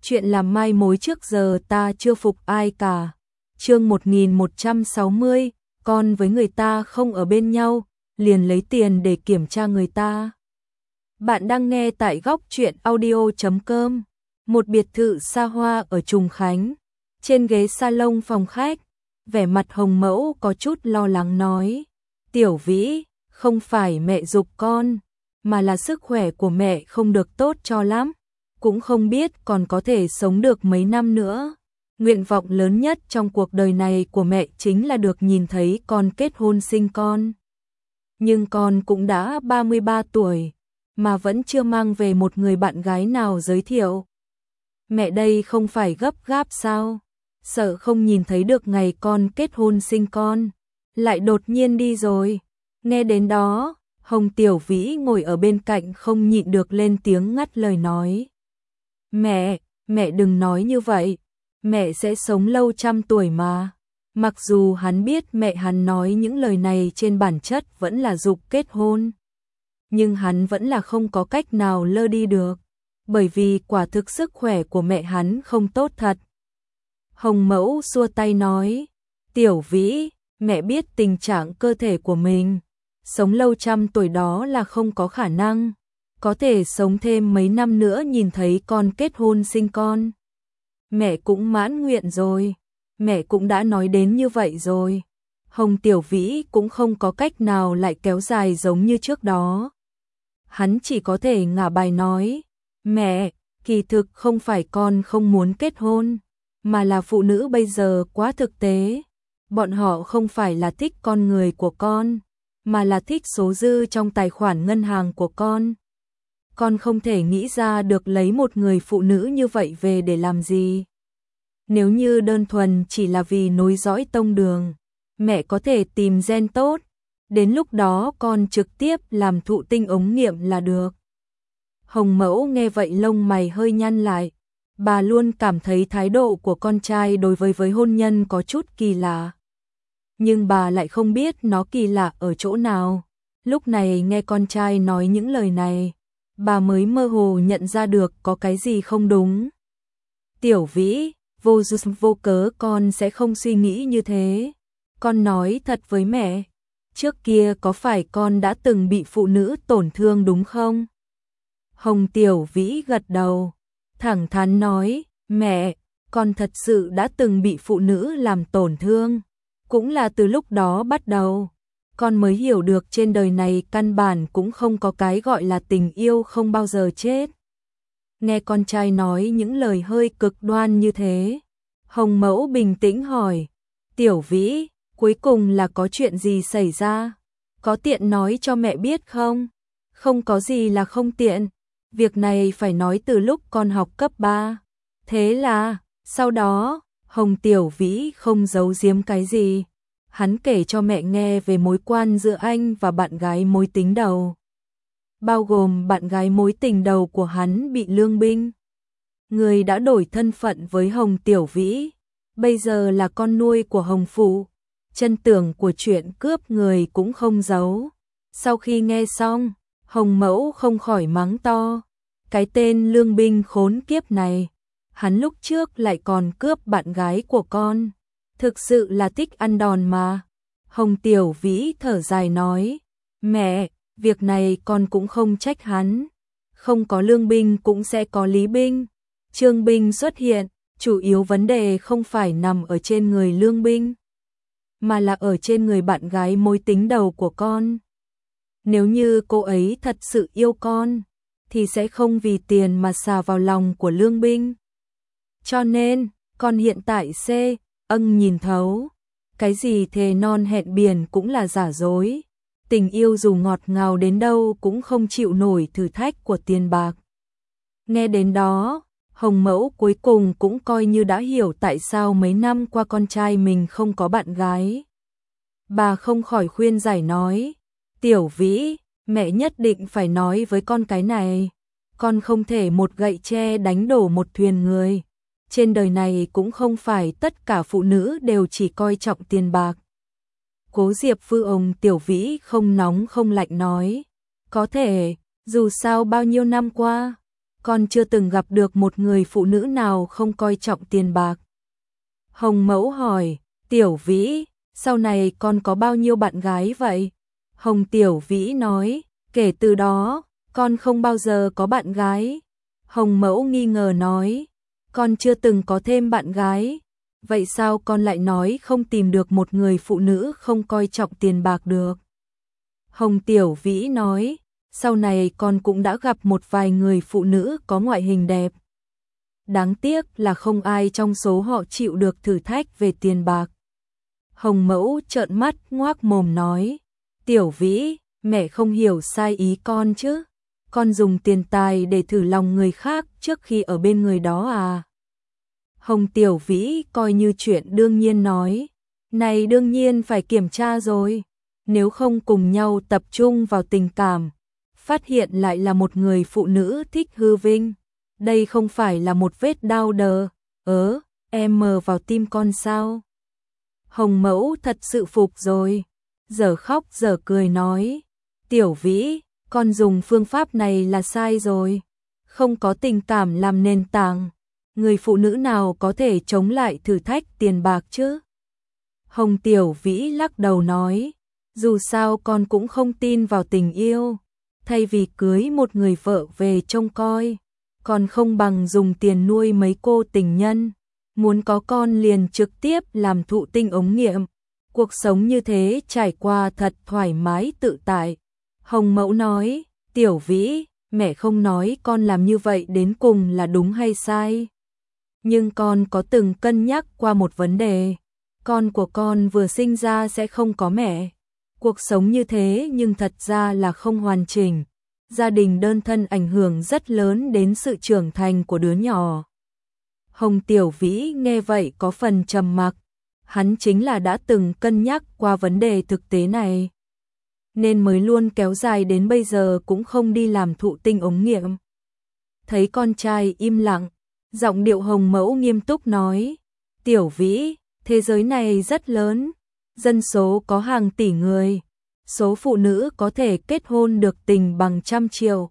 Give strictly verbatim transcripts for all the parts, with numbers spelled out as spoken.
chuyện làm mai mối trước giờ ta chưa phục ai cả. Chương một nghìn một trăm sáu mươi, con với người ta không ở bên nhau, liền lấy tiền để kiểm tra người ta. Bạn đang nghe tại góc truyện audio chấm com. Một biệt thự xa hoa ở Trùng Khánh. Trên ghế salon phòng khách, vẻ mặt Hồng Mẫu có chút lo lắng nói: "Tiểu Vĩ, không phải mẹ giục con, mà là sức khỏe của mẹ không được tốt cho lắm, cũng không biết còn có thể sống được mấy năm nữa. Nguyện vọng lớn nhất trong cuộc đời này của mẹ chính là được nhìn thấy con kết hôn sinh con. Nhưng con cũng đã ba mươi ba tuổi, mà vẫn chưa mang về một người bạn gái nào giới thiệu. Mẹ đây không phải gấp gáp sao? Sợ không nhìn thấy được ngày con kết hôn sinh con, lại đột nhiên đi rồi." Nghe đến đó, Hồng Tiểu Vĩ ngồi ở bên cạnh không nhịn được lên tiếng ngắt lời nói: "Mẹ, mẹ đừng nói như vậy, mẹ sẽ sống lâu trăm tuổi mà." Mặc dù hắn biết mẹ hắn nói những lời này trên bản chất vẫn là giục kết hôn, nhưng hắn vẫn là không có cách nào lơ đi được, bởi vì quả thực sức khỏe của mẹ hắn không tốt thật. Hồng Mẫu xua tay nói: "Tiểu Vĩ, mẹ biết tình trạng cơ thể của mình, sống lâu trăm tuổi đó là không có khả năng, có thể sống thêm mấy năm nữa nhìn thấy con kết hôn sinh con. Mẹ cũng mãn nguyện rồi, mẹ cũng đã nói đến như vậy rồi." Hồng Tiểu Vĩ cũng không có cách nào lại kéo dài giống như trước đó. Hắn chỉ có thể ngả bài nói: "Mẹ, kỳ thực không phải con không muốn kết hôn, mà là phụ nữ bây giờ quá thực tế. Bọn họ không phải là thích con người của con, mà là thích số dư trong tài khoản ngân hàng của con. Con không thể nghĩ ra được lấy một người phụ nữ như vậy về để làm gì. Nếu như đơn thuần chỉ là vì nối dõi tông đường, mẹ có thể tìm gen tốt, đến lúc đó con trực tiếp làm thụ tinh ống nghiệm là được." Hồng Mẫu nghe vậy lông mày hơi nhăn lại. Bà luôn cảm thấy thái độ của con trai đối với với hôn nhân có chút kỳ lạ. Nhưng bà lại không biết nó kỳ lạ ở chỗ nào. Lúc này nghe con trai nói những lời này, bà mới mơ hồ nhận ra được có cái gì không đúng. "Tiểu Vĩ, vô duyên vô cớ con sẽ không suy nghĩ như thế. Con nói thật với mẹ, trước kia có phải con đã từng bị phụ nữ tổn thương đúng không?" Hồng Tiểu Vĩ gật đầu, thẳng thắn nói: "Mẹ, con thật sự đã từng bị phụ nữ làm tổn thương. Cũng là từ lúc đó bắt đầu, con mới hiểu được trên đời này căn bản cũng không có cái gọi là tình yêu không bao giờ chết." Nghe con trai nói những lời hơi cực đoan như thế, Hồng Mẫu bình tĩnh hỏi: "Tiểu Vĩ, cuối cùng là có chuyện gì xảy ra? Có tiện nói cho mẹ biết không?" "Không có gì là không tiện. Việc này phải nói từ lúc con học cấp ba. Thế là, sau đó, Hồng Tiểu Vĩ không giấu giếm cái gì. Hắn kể cho mẹ nghe về mối quan giữa anh và bạn gái mối tình đầu. Bao gồm bạn gái mối tình đầu của hắn bị lương binh. Người đã đổi thân phận với Hồng Tiểu Vĩ, bây giờ là con nuôi của Hồng Phụ. Chân tướng của chuyện cướp người cũng không giấu." Sau khi nghe xong, Hồng Mẫu không khỏi mắng to: "Cái tên lương binh khốn kiếp này, hắn lúc trước lại còn cướp bạn gái của con, thực sự là thích ăn đòn mà." Hồng Tiểu Vĩ thở dài nói: "Mẹ, việc này con cũng không trách hắn. Không có lương binh cũng sẽ có lý binh. Trương binh xuất hiện, chủ yếu vấn đề không phải nằm ở trên người lương binh, mà là ở trên người bạn gái mối tình đầu của con. Nếu như cô ấy thật sự yêu con, thì sẽ không vì tiền mà xà vào lòng của lương binh. Cho nên, con hiện tại C, âng nhìn thấu. Cái gì thề non hẹn biển cũng là giả dối. Tình yêu dù ngọt ngào đến đâu cũng không chịu nổi thử thách của tiền bạc." Nghe đến đó, Hồng Mẫu cuối cùng cũng coi như đã hiểu tại sao mấy năm qua con trai mình không có bạn gái. Bà không khỏi khuyên giải nói: "Tiểu Vĩ, mẹ nhất định phải nói với con cái này. Con không thể một gậy tre đánh đổ một thuyền người. Trên đời này cũng không phải tất cả phụ nữ đều chỉ coi trọng tiền bạc." Cố Diệp Phu ông Tiểu Vĩ không nóng không lạnh nói: "Có thể, dù sao bao nhiêu năm qua, con chưa từng gặp được một người phụ nữ nào không coi trọng tiền bạc. Hồng Mẫu hỏi, Tiểu Vĩ, sau này con có bao nhiêu bạn gái vậy? Hồng Tiểu Vĩ nói, kể từ đó, con không bao giờ có bạn gái. Hồng Mẫu nghi ngờ nói, con chưa từng có thêm bạn gái. Vậy sao con lại nói không tìm được một người phụ nữ không coi trọng tiền bạc được? Hồng Tiểu Vĩ nói, sau này con cũng đã gặp một vài người phụ nữ có ngoại hình đẹp. Đáng tiếc là không ai trong số họ chịu được thử thách về tiền bạc. Hồng Mẫu trợn mắt ngoác mồm nói, Tiểu Vĩ, mẹ không hiểu sai ý con chứ. Con dùng tiền tài để thử lòng người khác trước khi ở bên người đó à? Hồng Tiểu Vĩ coi như chuyện đương nhiên nói, này đương nhiên phải kiểm tra rồi. Nếu không cùng nhau tập trung vào tình cảm, phát hiện lại là một người phụ nữ thích hư vinh. Đây không phải là một vết đau đờ, ớ, em mờ vào tim con sao? Hồng Mẫu thật sự phục rồi, giờ khóc giờ cười nói, Tiểu Vĩ, con dùng phương pháp này là sai rồi, không có tình cảm làm nền tảng, người phụ nữ nào có thể chống lại thử thách tiền bạc chứ? Hồng Tiểu Vĩ lắc đầu nói, dù sao con cũng không tin vào tình yêu, thay vì cưới một người vợ về trông coi, còn không bằng dùng tiền nuôi mấy cô tình nhân, muốn có con liền trực tiếp làm thụ tinh ống nghiệm. Cuộc sống như thế trải qua thật thoải mái tự tại. Hồng Mẫu nói, Tiểu Vĩ, mẹ không nói con làm như vậy đến cùng là đúng hay sai. Nhưng con có từng cân nhắc qua một vấn đề, con của con vừa sinh ra sẽ không có mẹ. Cuộc sống như thế nhưng thật ra là không hoàn chỉnh. Gia đình đơn thân ảnh hưởng rất lớn đến sự trưởng thành của đứa nhỏ. Hồng Tiểu Vĩ nghe vậy có phần trầm mặc, hắn chính là đã từng cân nhắc qua vấn đề thực tế này, nên mới luôn kéo dài đến bây giờ cũng không đi làm thụ tinh ống nghiệm. Thấy con trai im lặng, giọng điệu Hồng Mẫu nghiêm túc nói, Tiểu Vĩ, thế giới này rất lớn, dân số có hàng tỷ người, số phụ nữ có thể kết hôn được tình bằng trăm triệu.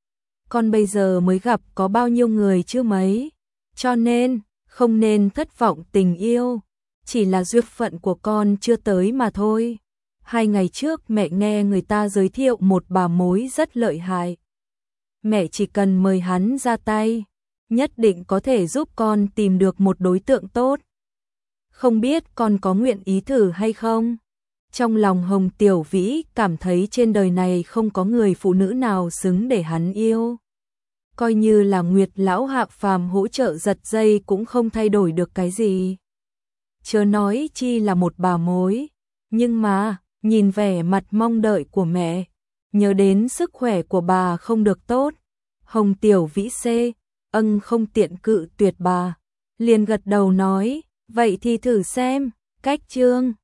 Con bây giờ mới gặp có bao nhiêu người chứ mấy, cho nên không nên thất vọng tình yêu, chỉ là duyên phận của con chưa tới mà thôi. Hai ngày trước mẹ nghe người ta giới thiệu một bà mối rất lợi hại. Mẹ chỉ cần mời hắn ra tay, nhất định có thể giúp con tìm được một đối tượng tốt. Không biết con có nguyện ý thử hay không? Trong lòng Hồng Tiểu Vĩ cảm thấy trên đời này không có người phụ nữ nào xứng để hắn yêu. Coi như là Nguyệt lão Hạc Phàm hỗ trợ giật dây cũng không thay đổi được cái gì. Chớ nói chi là một bà mối. Nhưng mà, nhìn vẻ mặt mong đợi của mẹ, nhớ đến sức khỏe của bà không được tốt, Hồng Tiểu Vĩ xê, ân không tiện cự tuyệt bà, liền gật đầu nói, vậy thì thử xem, cách chương